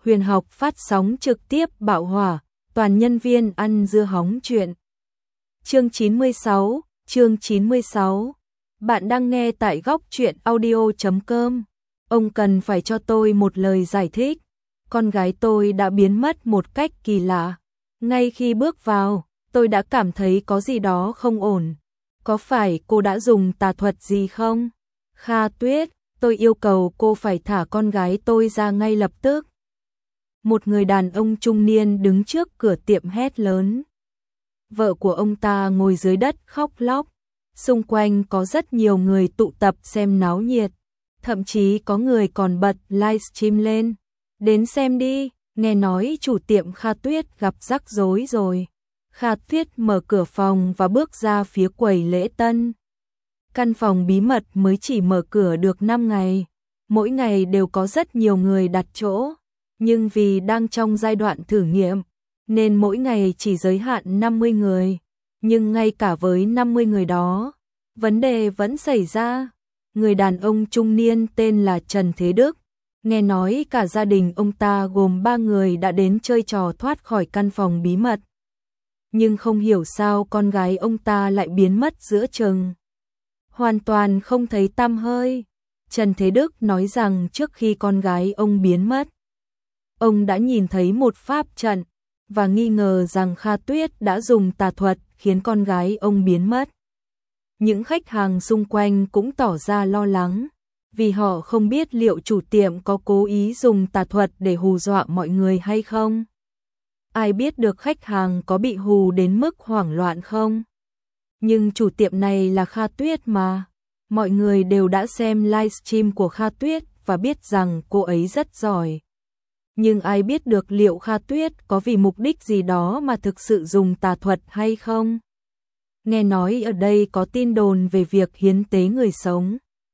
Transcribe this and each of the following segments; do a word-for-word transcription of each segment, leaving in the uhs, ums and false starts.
Huyền học phát sóng trực tiếp bạo hỏa, toàn nhân viên ăn dưa hóng chuyện. Chương chín mươi sáu, chương chín mươi sáu. Bạn đang nghe tại góc truyện audio chấm com. Ông cần phải cho tôi một lời giải thích. Con gái tôi đã biến mất một cách kỳ lạ. Ngay khi bước vào, tôi đã cảm thấy có gì đó không ổn. Có phải cô đã dùng tà thuật gì không? Kha Tuyết, tôi yêu cầu cô phải thả con gái tôi ra ngay lập tức. Một người đàn ông trung niên đứng trước cửa tiệm hét lớn. Vợ của ông ta ngồi dưới đất khóc lóc. Xung quanh có rất nhiều người tụ tập xem náo nhiệt. Thậm chí có người còn bật livestream lên. Đến xem đi, nghe nói chủ tiệm Kha Tuyết gặp rắc rối rồi. Kha Tuyết mở cửa phòng và bước ra phía quầy lễ tân. Căn phòng bí mật mới chỉ mở cửa được năm ngày. Mỗi ngày đều có rất nhiều người đặt chỗ. Nhưng vì đang trong giai đoạn thử nghiệm, nên mỗi ngày chỉ giới hạn năm mươi người. Nhưng ngay cả với năm mươi người đó, vấn đề vẫn xảy ra. Người đàn ông trung niên tên là Trần Thế Đức. Nghe nói cả gia đình ông ta gồm ba người đã đến chơi trò thoát khỏi căn phòng bí mật. Nhưng không hiểu sao con gái ông ta lại biến mất giữa chừng. Hoàn toàn không thấy tăm hơi. Trần Thế Đức nói rằng trước khi con gái ông biến mất, ông đã nhìn thấy một pháp trận và nghi ngờ rằng Kha Tuyết đã dùng tà thuật khiến con gái ông biến mất. Những khách hàng xung quanh cũng tỏ ra lo lắng, vì họ không biết liệu chủ tiệm có cố ý dùng tà thuật để hù dọa mọi người hay không. Ai biết được khách hàng có bị hù đến mức hoảng loạn không? Nhưng chủ tiệm này là Kha Tuyết mà. Mọi người đều đã xem livestream của Kha Tuyết và biết rằng cô ấy rất giỏi. Nhưng ai biết được liệu Kha Tuyết có vì mục đích gì đó mà thực sự dùng tà thuật hay không? Nghe nói ở đây có tin đồn về việc hiến tế người sống.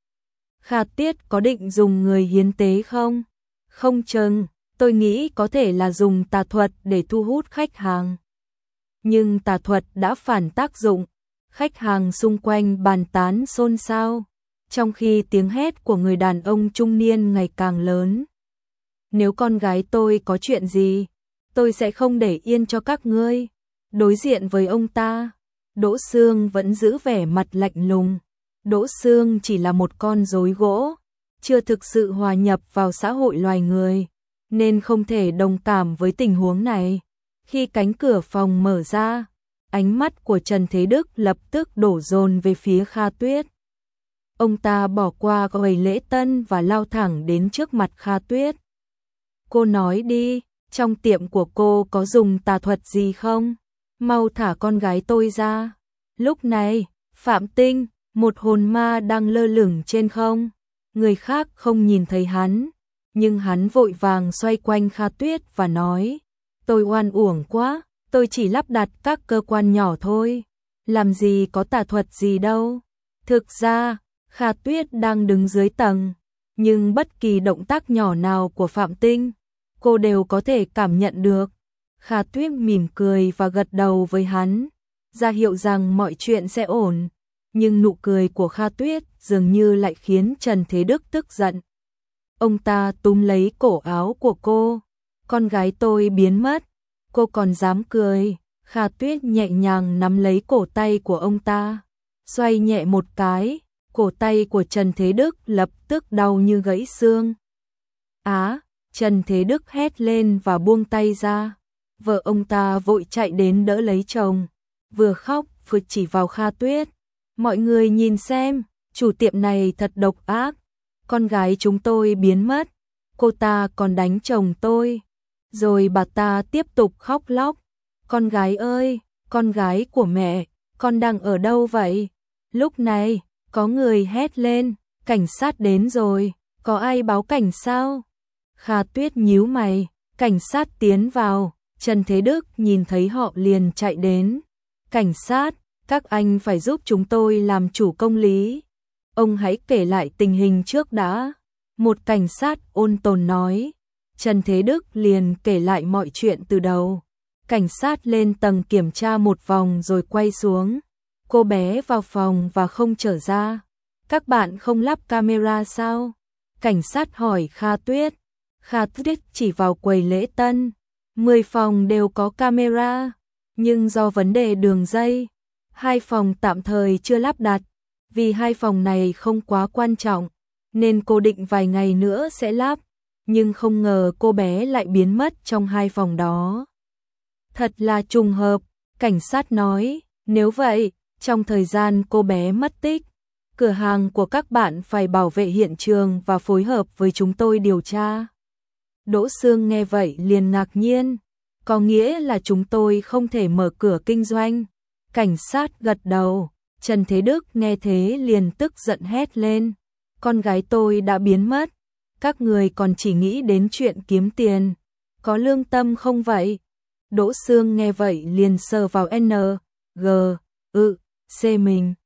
Kha Tuyết có định dùng người hiến tế không? Không chừng, tôi nghĩ có thể là dùng tà thuật để thu hút khách hàng. Nhưng tà thuật đã phản tác dụng. Khách hàng xung quanh bàn tán xôn xao, trong khi tiếng hét của người đàn ông trung niên ngày càng lớn. Nếu con gái tôi có chuyện gì, tôi sẽ không để yên cho các ngươi. Đối diện với ông ta, Đỗ Sương vẫn giữ vẻ mặt lạnh lùng. Đỗ Sương chỉ là một con rối gỗ, chưa thực sự hòa nhập vào xã hội loài người, nên không thể đồng cảm với tình huống này. Khi cánh cửa phòng mở ra, ánh mắt của Trần Thế Đức lập tức đổ dồn về phía Kha Tuyết. Ông ta bỏ qua quầy lễ tân và lao thẳng đến trước mặt Kha Tuyết. Cô nói đi, trong tiệm của cô có dùng tà thuật gì không? Mau thả con gái tôi ra. Lúc này, Phạm Tinh, một hồn ma đang lơ lửng trên không. Người khác không nhìn thấy hắn, nhưng hắn vội vàng xoay quanh Kha Tuyết và nói, tôi oan uổng quá, tôi chỉ lắp đặt các cơ quan nhỏ thôi. Làm gì có tà thuật gì đâu. Thực ra, Kha Tuyết đang đứng dưới tầng, nhưng bất kỳ động tác nhỏ nào của Phạm Tinh, cô đều có thể cảm nhận được. Kha Tuyết mỉm cười và gật đầu với hắn, ra hiệu rằng mọi chuyện sẽ ổn. Nhưng nụ cười của Kha Tuyết dường như lại khiến Trần Thế Đức tức giận. Ông ta túm lấy cổ áo của cô. Con gái tôi biến mất, cô còn dám cười? Kha Tuyết nhẹ nhàng nắm lấy cổ tay của ông ta, xoay nhẹ một cái, cổ tay của Trần Thế Đức lập tức đau như gãy xương. Á, Trần Thế Đức hét lên và buông tay ra. Vợ ông ta vội chạy đến đỡ lấy chồng, vừa khóc vừa chỉ vào Kha Tuyết. Mọi người nhìn xem, chủ tiệm này thật độc ác. Con gái chúng tôi biến mất, cô ta còn đánh chồng tôi. Rồi bà ta tiếp tục khóc lóc. Con gái ơi, con gái của mẹ, con đang ở đâu vậy? Lúc này, có người hét lên, cảnh sát đến rồi, có ai báo cảnh sao? Kha Tuyết nhíu mày, cảnh sát tiến vào. Trần Thế Đức nhìn thấy họ liền chạy đến. Cảnh sát, các anh phải giúp chúng tôi làm chủ công lý. Ông hãy kể lại tình hình trước đã. Một cảnh sát ôn tồn nói. Trần Thế Đức liền kể lại mọi chuyện từ đầu. Cảnh sát lên tầng kiểm tra một vòng rồi quay xuống. Cô bé vào phòng và không trở ra. Các bạn không lắp camera sao? Cảnh sát hỏi Kha Tuyết. Kha Tuyết chỉ vào quầy lễ tân. Mười phòng đều có camera, nhưng do vấn đề đường dây, hai phòng tạm thời chưa lắp đặt. Vì hai phòng này không quá quan trọng, nên cô định vài ngày nữa sẽ lắp. Nhưng không ngờ cô bé lại biến mất trong hai phòng đó. Thật là trùng hợp, cảnh sát nói. Nếu vậy, trong thời gian cô bé mất tích, cửa hàng của các bạn phải bảo vệ hiện trường và phối hợp với chúng tôi điều tra. Đỗ Sương nghe vậy liền ngạc nhiên. Có nghĩa là chúng tôi không thể mở cửa kinh doanh. Cảnh sát gật đầu. Trần Thế Đức nghe thế liền tức giận hét lên. Con gái tôi đã biến mất. Các người còn chỉ nghĩ đến chuyện kiếm tiền. Có lương tâm không vậy? Đỗ Sương nghe vậy liền sờ vào N, G, ư, C mình.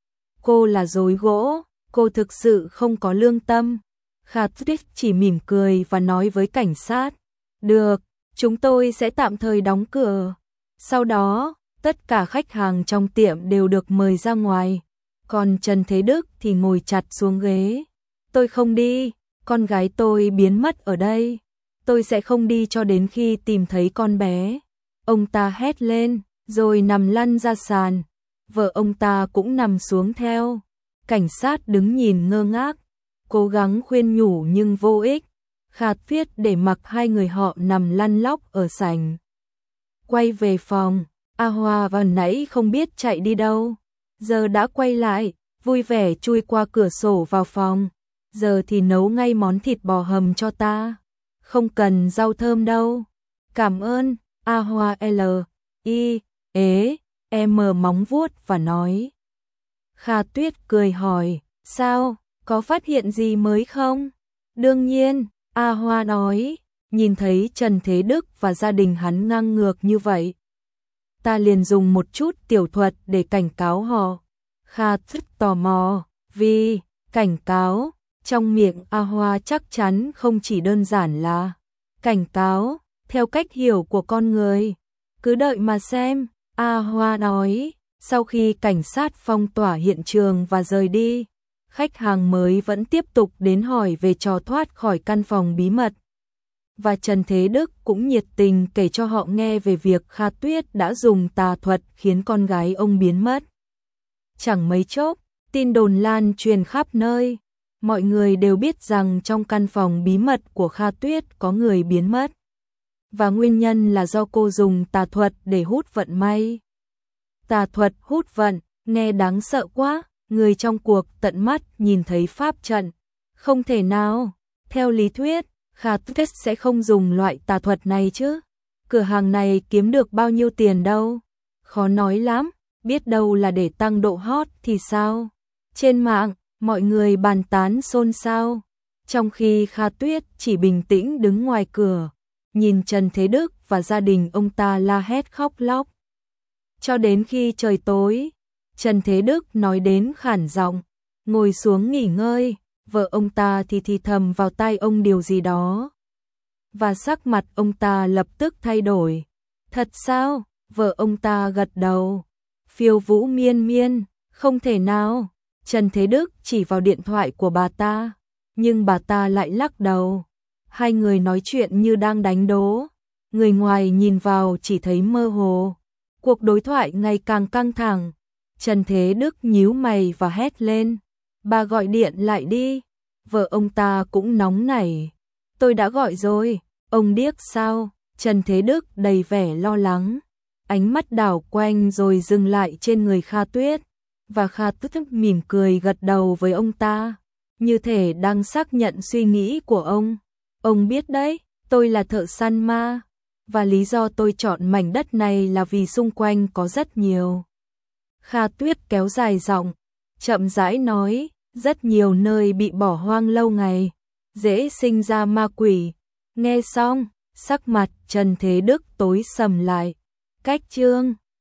Cô là dối gỗ, cô thực sự không có lương tâm. Kha Tuyết chỉ mỉm cười và nói với cảnh sát. Được, chúng tôi sẽ tạm thời đóng cửa. Sau đó, tất cả khách hàng trong tiệm đều được mời ra ngoài. Còn Trần Thế Đức thì ngồi chặt xuống ghế. Tôi không đi, con gái tôi biến mất ở đây. Tôi sẽ không đi cho đến khi tìm thấy con bé. Ông ta hét lên, rồi nằm lăn ra sàn. Vợ ông ta cũng nằm xuống theo. Cảnh sát đứng nhìn ngơ ngác, cố gắng khuyên nhủ nhưng vô ích. Kha Tuyết để mặc hai người họ nằm lăn lóc ở sảnh. Quay về phòng, A Hoa vào nãy không biết chạy đi đâu. Giờ đã quay lại, vui vẻ chui qua cửa sổ vào phòng. Giờ thì nấu ngay món thịt bò hầm cho ta. Không cần rau thơm đâu. Cảm ơn. A Hoa L, I, ế, M móng vuốt và nói. Kha Tuyết cười hỏi, sao, có phát hiện gì mới không? Đương nhiên, A Hoa nói, nhìn thấy Trần Thế Đức và gia đình hắn ngang ngược như vậy. Ta liền dùng một chút tiểu thuật để cảnh cáo họ. Kha Tuyết tò mò, vì, cảnh cáo, trong miệng A Hoa chắc chắn không chỉ đơn giản là cảnh cáo, theo cách hiểu của con người. Cứ đợi mà xem, A Hoa nói. Sau khi cảnh sát phong tỏa hiện trường và rời đi, khách hàng mới vẫn tiếp tục đến hỏi về trò thoát khỏi căn phòng bí mật. Và Trần Thế Đức cũng nhiệt tình kể cho họ nghe về việc Kha Tuyết đã dùng tà thuật khiến con gái ông biến mất. Chẳng mấy chốc, tin đồn lan truyền khắp nơi. Mọi người đều biết rằng trong căn phòng bí mật của Kha Tuyết có người biến mất. Và nguyên nhân là do cô dùng tà thuật để hút vận may. Tà thuật hút vận, nghe đáng sợ quá, người trong cuộc tận mắt nhìn thấy pháp trận. Không thể nào, theo lý thuyết, Kha Tuyết sẽ không dùng loại tà thuật này chứ. Cửa hàng này kiếm được bao nhiêu tiền đâu. Khó nói lắm, biết đâu là để tăng độ hot thì sao. Trên mạng, mọi người bàn tán xôn xao. Trong khi Kha Tuyết chỉ bình tĩnh đứng ngoài cửa, nhìn Trần Thế Đức và gia đình ông ta la hét khóc lóc. Cho đến khi trời tối, Trần Thế Đức nói đến khản giọng, ngồi xuống nghỉ ngơi, vợ ông ta thì thì thầm vào tai ông điều gì đó. Và sắc mặt ông ta lập tức thay đổi. Thật sao? Vợ ông ta gật đầu. Phiêu Vũ miên miên, không thể nào. Trần Thế Đức chỉ vào điện thoại của bà ta, nhưng bà ta lại lắc đầu. Hai người nói chuyện như đang đánh đố. Người ngoài nhìn vào chỉ thấy mơ hồ. Cuộc đối thoại ngày càng căng thẳng. Trần Thế Đức nhíu mày và hét lên. Bà gọi điện lại đi. Vợ ông ta cũng nóng nảy. Tôi đã gọi rồi. Ông điếc sao? Trần Thế Đức đầy vẻ lo lắng. Ánh mắt đảo quanh rồi dừng lại trên người Kha Tuyết. Và Kha Tuyết mỉm cười gật đầu với ông ta, như thể đang xác nhận suy nghĩ của ông. Ông biết đấy, tôi là thợ săn ma. Và lý do tôi chọn mảnh đất này là vì xung quanh có rất nhiều. Kha Tuyết kéo dài giọng, chậm rãi nói, rất nhiều nơi bị bỏ hoang lâu ngày, dễ sinh ra ma quỷ. Nghe xong, sắc mặt Trần Thế Đức tối sầm lại. Cách chương